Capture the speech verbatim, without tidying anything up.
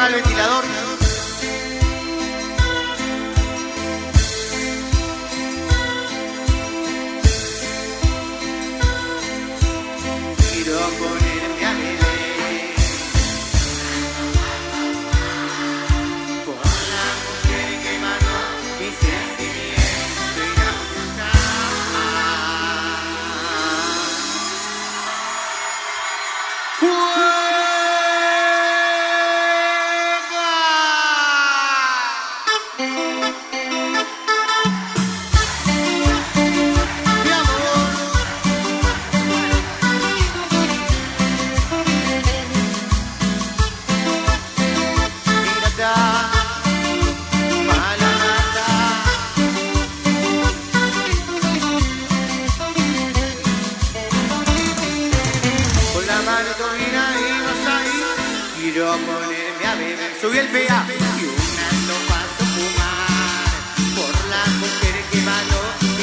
ponga el ventilador. Quiero ponerme a beber por la mujer que mató mi sentimiento y la buscar. Quiero ponerme a beber, subí el pega y una no paso fumar por la mujer que mató